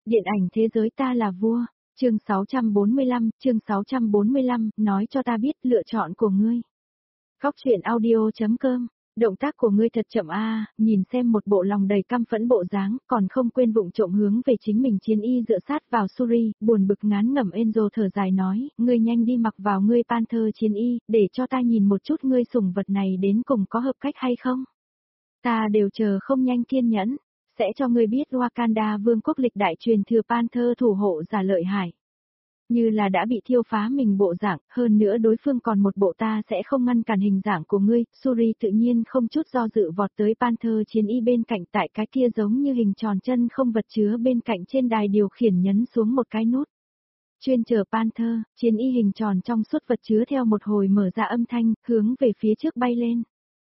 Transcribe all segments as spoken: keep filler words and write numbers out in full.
Điện ảnh thế giới ta là vua, chương sáu trăm bốn mươi lăm, chương sáu trăm bốn mươi lăm, nói cho ta biết lựa chọn của ngươi. Góc truyện audio.com, động tác của ngươi thật chậm a, nhìn xem một bộ lòng đầy căm phẫn bộ dáng, còn không quên vụng trộm hướng về chính mình chiến y dựa sát vào Suri, buồn bực ngán ngẩm Enzo thở dài nói, ngươi nhanh đi mặc vào ngươi Panther chiến y, để cho ta nhìn một chút ngươi sủng vật này đến cùng có hợp cách hay không. Ta đều chờ không nhanh kiên nhẫn. Sẽ cho ngươi biết Wakanda vương quốc lịch đại truyền thừa Panther thủ hộ giả lợi hại. Như là đã bị thiêu phá mình bộ dạng, hơn nữa đối phương còn một bộ ta sẽ không ngăn cản hình dạng của ngươi, Suri tự nhiên không chút do dự vọt tới Panther chiến y bên cạnh tại cái kia giống như hình tròn chân không vật chứa bên cạnh trên đài điều khiển nhấn xuống một cái nút. Chuyên chờ Panther, chiến y hình tròn trong suốt vật chứa theo một hồi mở ra âm thanh, hướng về phía trước bay lên.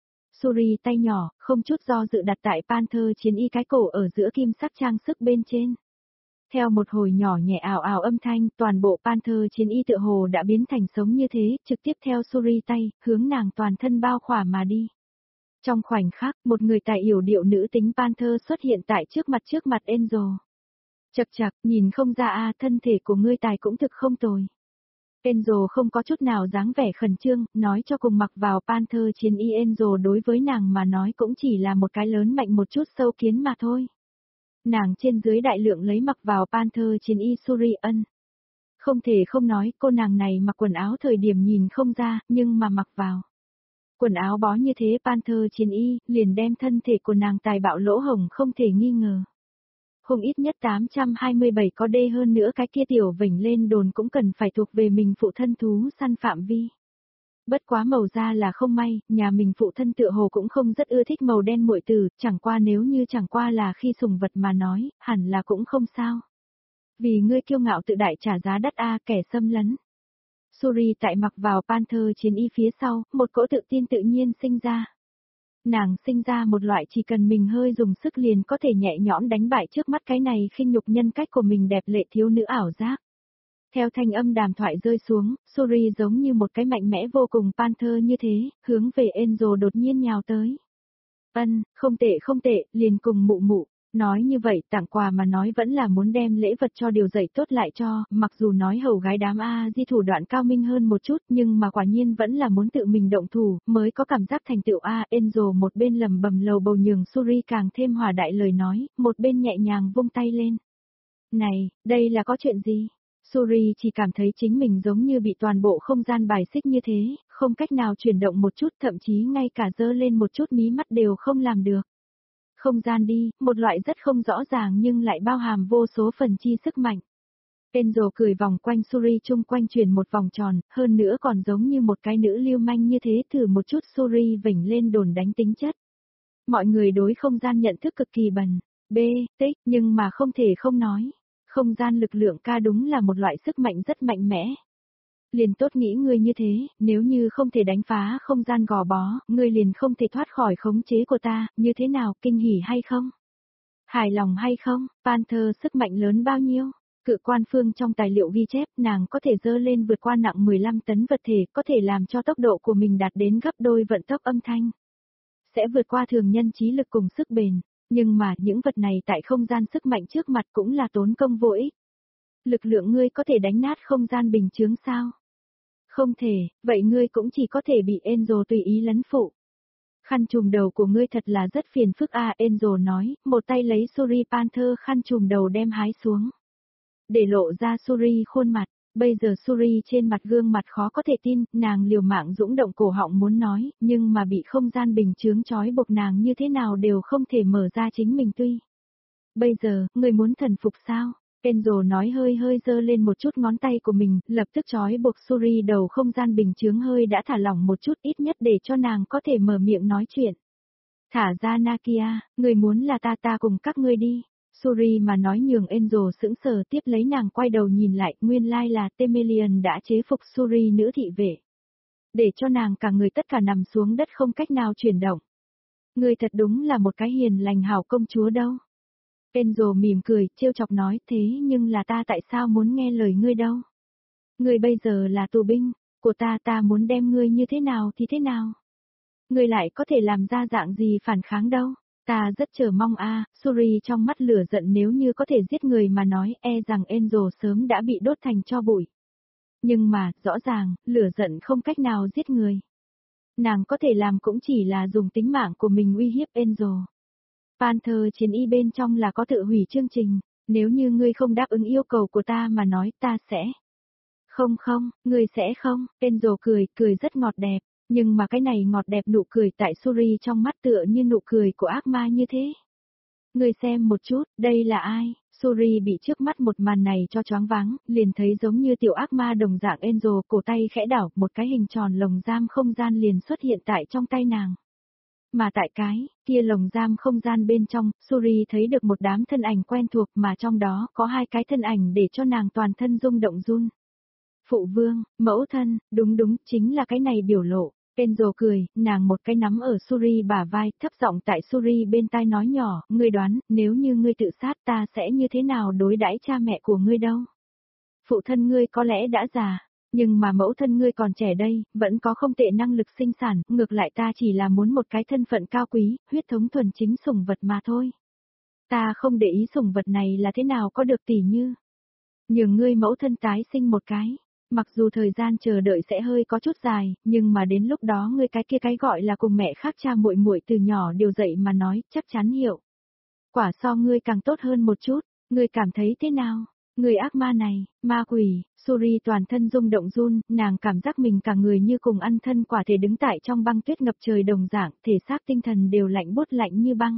Suri tay nhỏ, không chút do dự đặt tại Panther chiến y cái cổ ở giữa kim sắc trang sức bên trên. Theo một hồi nhỏ nhẹ ảo ảo âm thanh, toàn bộ Panther chiến y tựa hồ đã biến thành sống như thế, trực tiếp theo Suri tay, hướng nàng toàn thân bao khỏa mà đi. Trong khoảnh khắc, một người tài yểu điệu nữ tính Panther xuất hiện tại trước mặt trước mặt Enzo. Chật chặt, nhìn không ra a, thân thể của ngươi tài cũng thực không tồi. Enzo không có chút nào dáng vẻ khẩn trương, nói cho cùng mặc vào Panther chiến y Enzo đối với nàng mà nói cũng chỉ là một cái lớn mạnh một chút sâu kiến mà thôi. Nàng trên dưới đại lượng lấy mặc vào Panther chiến y Suri ân. Không thể không nói cô nàng này mặc quần áo thời điểm nhìn không ra, nhưng mà mặc vào. Quần áo bó như thế Panther chiến y, liền đem thân thể của nàng tài bạo lỗ hổng không thể nghi ngờ. Không ít nhất tám trăm hai mươi bảy có đê hơn nữa cái kia tiểu vểnh lên đồn cũng cần phải thuộc về mình phụ thân thú săn phạm vi. Bất quá màu da là không may, nhà mình phụ thân tựa hồ cũng không rất ưa thích màu đen muội tử, chẳng qua nếu như chẳng qua là khi sùng vật mà nói, hẳn là cũng không sao. Vì ngươi kiêu ngạo tự đại trả giá đắt a kẻ xâm lấn. Suri tại mặc vào Panther chiến y phía sau, một cỗ tự tin tự nhiên sinh ra. Nàng sinh ra một loại chỉ cần mình hơi dùng sức liền có thể nhẹ nhõm đánh bại trước mắt cái này khinh nhục nhân cách của mình đẹp lệ thiếu nữ ảo giác. Theo thanh âm đàm thoại rơi xuống, Suri giống như một cái mạnh mẽ vô cùng Panther như thế, hướng về Enzo đột nhiên nhào tới. Ân, không tệ không tệ, liền cùng mụ mụ. Nói như vậy tặng quà mà nói vẫn là muốn đem lễ vật cho điều dạy tốt lại cho, mặc dù nói hầu gái đám A di thủ đoạn cao minh hơn một chút nhưng mà quả nhiên vẫn là muốn tự mình động thủ, mới có cảm giác thành tựu A. Enzo một bên lầm bầm lầu bầu nhường Suri càng thêm hòa đại lời nói, một bên nhẹ nhàng vung tay lên. Này, đây là có chuyện gì? Suri chỉ cảm thấy chính mình giống như bị toàn bộ không gian bài xích như thế, không cách nào chuyển động một chút thậm chí ngay cả dơ lên một chút mí mắt đều không làm được. Không gian đi, một loại rất không rõ ràng nhưng lại bao hàm vô số phần chi sức mạnh. Enzo cười vòng quanh Suri chung quanh chuyển một vòng tròn, hơn nữa còn giống như một cái nữ lưu manh như thế thử một chút Suri vểnh lên đồn đánh tính chất. Mọi người đối không gian nhận thức cực kỳ bần, b, tích, nhưng mà không thể không nói. Không gian lực lượng ca đúng là một loại sức mạnh rất mạnh mẽ. Liền tốt nghĩ ngươi như thế, nếu như không thể đánh phá không gian gò bó, ngươi liền không thể thoát khỏi khống chế của ta, như thế nào, kinh hỉ hay không? Hài lòng hay không? Panther sức mạnh lớn bao nhiêu? Cự quan phương trong tài liệu ghi chép nàng có thể dơ lên vượt qua nặng mười lăm tấn vật thể, có thể làm cho tốc độ của mình đạt đến gấp đôi vận tốc âm thanh. Sẽ vượt qua thường nhân trí lực cùng sức bền, nhưng mà những vật này tại không gian sức mạnh trước mặt cũng là tốn công vô ích. Lực lượng ngươi có thể đánh nát không gian bình chướng sao? Không thể, vậy ngươi cũng chỉ có thể bị Enzo tùy ý lấn phụ. Khăn trùm đầu của ngươi thật là rất phiền phức a, Enzo nói, một tay lấy Suri Panther khăn trùm đầu đem hái xuống. Để lộ ra Suri khuôn mặt, bây giờ Suri trên mặt gương mặt khó có thể tin, nàng liều mạng dũng động cổ họng muốn nói, nhưng mà bị không gian bình chướng trói buộc nàng như thế nào đều không thể mở ra chính mình tuy. Bây giờ, ngươi muốn thần phục sao? Enzo nói hơi hơi dơ lên một chút ngón tay của mình, lập tức trói buộc Suri đầu không gian bình chướng hơi đã thả lỏng một chút ít nhất để cho nàng có thể mở miệng nói chuyện. Thả ra Nakia, người muốn là ta ta cùng các ngươi đi. Suri mà nói nhường Enzo sững sờ tiếp lấy nàng quay đầu nhìn lại, nguyên lai là Temelian đã chế phục Suri nữ thị vệ. Để cho nàng cả người tất cả nằm xuống đất không cách nào chuyển động. Người thật đúng là một cái hiền lành hảo công chúa đâu. Enzo mỉm cười, trêu chọc nói thế nhưng là ta tại sao muốn nghe lời ngươi đâu. Ngươi bây giờ là tù binh, của ta ta muốn đem ngươi như thế nào thì thế nào. Ngươi lại có thể làm ra dạng gì phản kháng đâu. Ta rất chờ mong a, Suri trong mắt lửa giận nếu như có thể giết người mà nói e rằng Angel sớm đã bị đốt thành tro bụi. Nhưng mà, rõ ràng, lửa giận không cách nào giết người. Nàng có thể làm cũng chỉ là dùng tính mạng của mình uy hiếp Angel. Panther chiến y bên trong là có tự hủy chương trình, nếu như ngươi không đáp ứng yêu cầu của ta mà nói ta sẽ. Không không, ngươi sẽ không, Angel cười, cười rất ngọt đẹp, nhưng mà cái này ngọt đẹp nụ cười tại Suri trong mắt tựa như nụ cười của ác ma như thế. Ngươi xem một chút, đây là ai? Suri bị trước mắt một màn này cho choáng váng, liền thấy giống như tiểu ác ma đồng dạng Angel, cổ tay khẽ đảo, một cái hình tròn lồng giam không gian liền xuất hiện tại trong tay nàng. Mà tại cái kia lồng giam không gian bên trong, Suri thấy được một đám thân ảnh quen thuộc mà trong đó có hai cái thân ảnh để cho nàng toàn thân rung động run. Phụ vương, mẫu thân, đúng đúng, chính là cái này biểu lộ. Angel cười, nàng một cái nắm ở Suri bả vai, thấp giọng tại Suri bên tai nói nhỏ, ngươi đoán, nếu như ngươi tự sát ta sẽ như thế nào đối đãi cha mẹ của ngươi đâu. Phụ thân ngươi có lẽ đã già, nhưng mà mẫu thân ngươi còn trẻ đây, vẫn có không tệ năng lực sinh sản, ngược lại ta chỉ là muốn một cái thân phận cao quý, huyết thống thuần chính sủng vật mà thôi. Ta không để ý sủng vật này là thế nào có được tỉ như. Nhường ngươi mẫu thân tái sinh một cái. Mặc dù thời gian chờ đợi sẽ hơi có chút dài, nhưng mà đến lúc đó ngươi cái kia cái gọi là cùng mẹ khác cha muội muội từ nhỏ điều dậy mà nói, chắc chắn hiểu. Quả so ngươi càng tốt hơn một chút, ngươi cảm thấy thế nào? Người ác ma này, ma quỷ, Suri toàn thân rung động run, nàng cảm giác mình cả người như cùng ăn thân quả thể đứng tại trong băng tuyết ngập trời đồng dạng, thể xác tinh thần đều lạnh buốt lạnh như băng.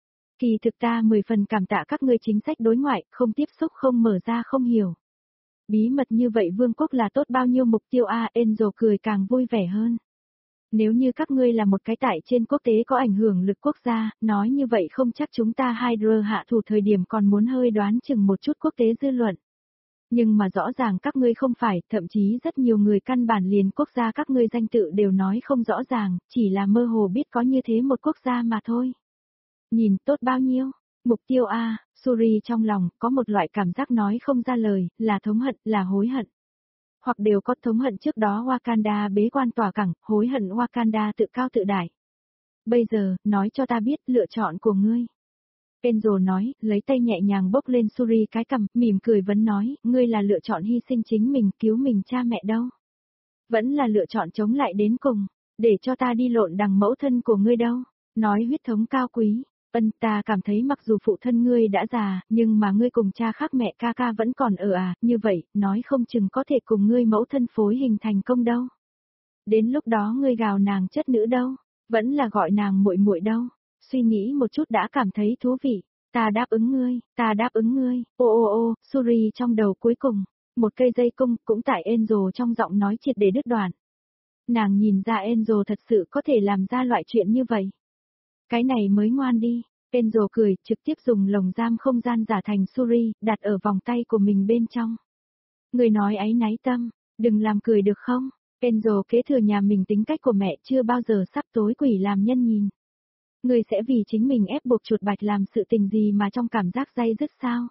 Kỳ thực ta mười phần cảm tạ các ngươi chính sách đối ngoại, không tiếp xúc không mở ra không hiểu. Bí mật như vậy vương quốc là tốt bao nhiêu mục tiêu a, Angel cười càng vui vẻ hơn. Nếu như các ngươi là một cái tại trên quốc tế có ảnh hưởng lực quốc gia, nói như vậy không chắc chúng ta Hydra hạ thủ thời điểm còn muốn hơi đoán chừng một chút quốc tế dư luận. Nhưng mà rõ ràng các ngươi không phải, thậm chí rất nhiều người căn bản liền quốc gia các ngươi danh tự đều nói không rõ ràng, chỉ là mơ hồ biết có như thế một quốc gia mà thôi. Nhìn tốt bao nhiêu? Mục tiêu A, Suri trong lòng, có một loại cảm giác nói không ra lời, là thống hận, là hối hận. Hoặc đều có thống hận trước đó Wakanda bế quan tỏa cẳng, hối hận Wakanda tự cao tự đại. Bây giờ, nói cho ta biết lựa chọn của ngươi. Angel nói, lấy tay nhẹ nhàng bốc lên Suri cái cằm, mỉm cười vấn nói, ngươi là lựa chọn hy sinh chính mình, cứu mình cha mẹ đâu. Vẫn là lựa chọn chống lại đến cùng, để cho ta đi lộn đằng mẫu thân của ngươi đâu. Nói huyết thống cao quý. Ân, ta cảm thấy mặc dù phụ thân ngươi đã già, nhưng mà ngươi cùng cha khác mẹ ca ca vẫn còn ở à, như vậy, nói không chừng có thể cùng ngươi mẫu thân phối hình thành công đâu. Đến lúc đó ngươi gào nàng chất nữ đâu, vẫn là gọi nàng muội muội đâu. Suy nghĩ một chút đã cảm thấy thú vị, ta đáp ứng ngươi, ta đáp ứng ngươi. Ô ô ô, Suri trong đầu cuối cùng, một cây dây cung cũng tại Angel trong giọng nói triệt để đứt đoạn. Nàng nhìn ra Angel thật sự có thể làm ra loại chuyện như vậy. Cái này mới ngoan đi. Angel cười, trực tiếp dùng lồng giam không gian giả thành Suri, đặt ở vòng tay của mình bên trong. Người nói áy náy tâm, đừng làm cười được không? Angel kế thừa nhà mình tính cách của mẹ chưa bao giờ sắp tối quỷ làm nhân nhìn. Người sẽ vì chính mình ép buộc chuột bạch làm sự tình gì mà trong cảm giác day dứt sao?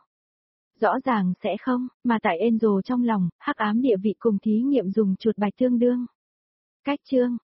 Rõ ràng sẽ không, mà tại Angel trong lòng, hắc ám địa vị cùng thí nghiệm dùng chuột bạch tương đương. Cách chương